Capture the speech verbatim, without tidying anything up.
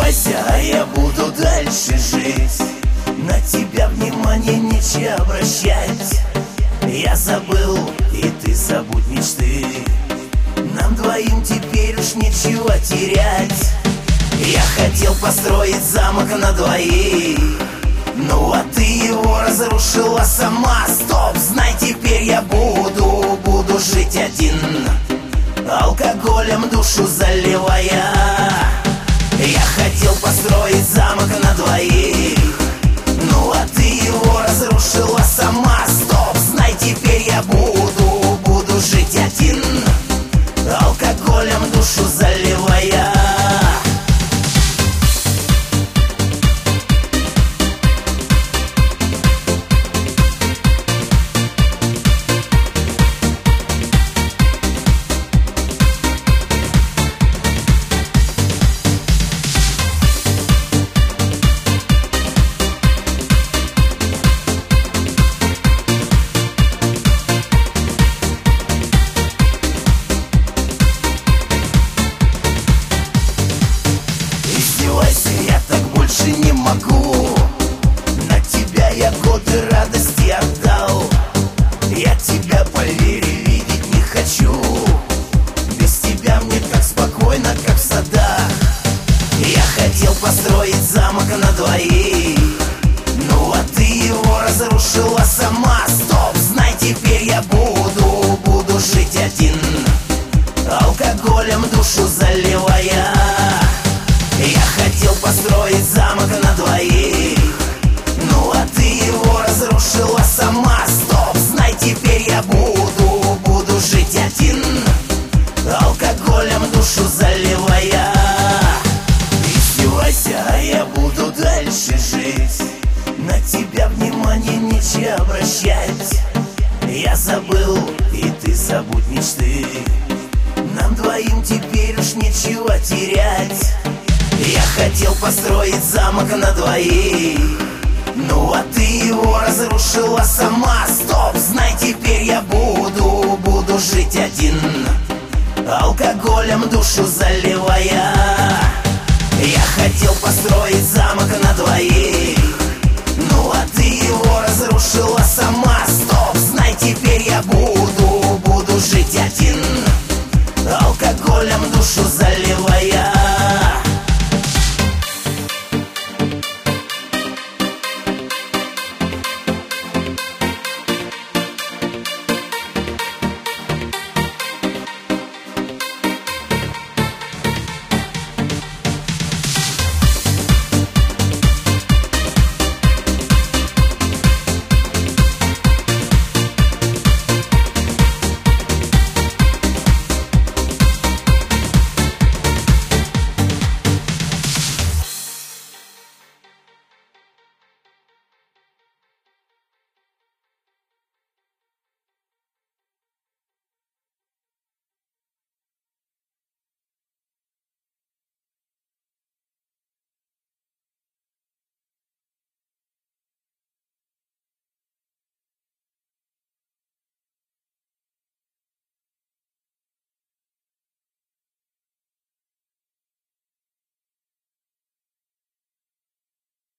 Издевайся, а я буду дальше жить. На тебя внимание нечего обращать. Я забыл, и ты забудь мечты. Нам двоим теперь уж нечего терять. Я хотел построить замок на двоих, ну а ты его разрушила сама. Стоп, знай, теперь я буду, буду жить один, алкоголем душу заливая. Я хотел построить замок на двоих, ну а ты его разрушила сама. Стоп, знай, теперь я буду, буду жить один, алкоголем душу заливая. Я так больше не могу. На тебя я годы радости отдал. Я тебя, поверь, видеть не хочу. Без тебя мне так спокойно, как в садах. Я хотел построить замок на двоих, ну а ты его разрушила сама. Стоп, знай, теперь я буду, буду жить один, алкоголем душу заливая. Я хотел построить замок на двоих, ну а ты его разрушила сама. Стоп, знай, теперь я буду, буду жить один, алкоголем душу заливая. Издевайся, а я буду дальше жить. На тебя внимание нечего обращать. Я забыл, и ты забудь мечты. Нам двоим теперь уж нечего терять. Я хотел построить замок на двоих, ну а ты его разрушила сама. Стоп, знай, теперь я буду, буду жить один, алкоголем душу заливая. Я хотел построить замок на двоих, ну а ты его разрушила сама. Стоп, знай, теперь я буду, буду жить один, алкоголем душу заливая.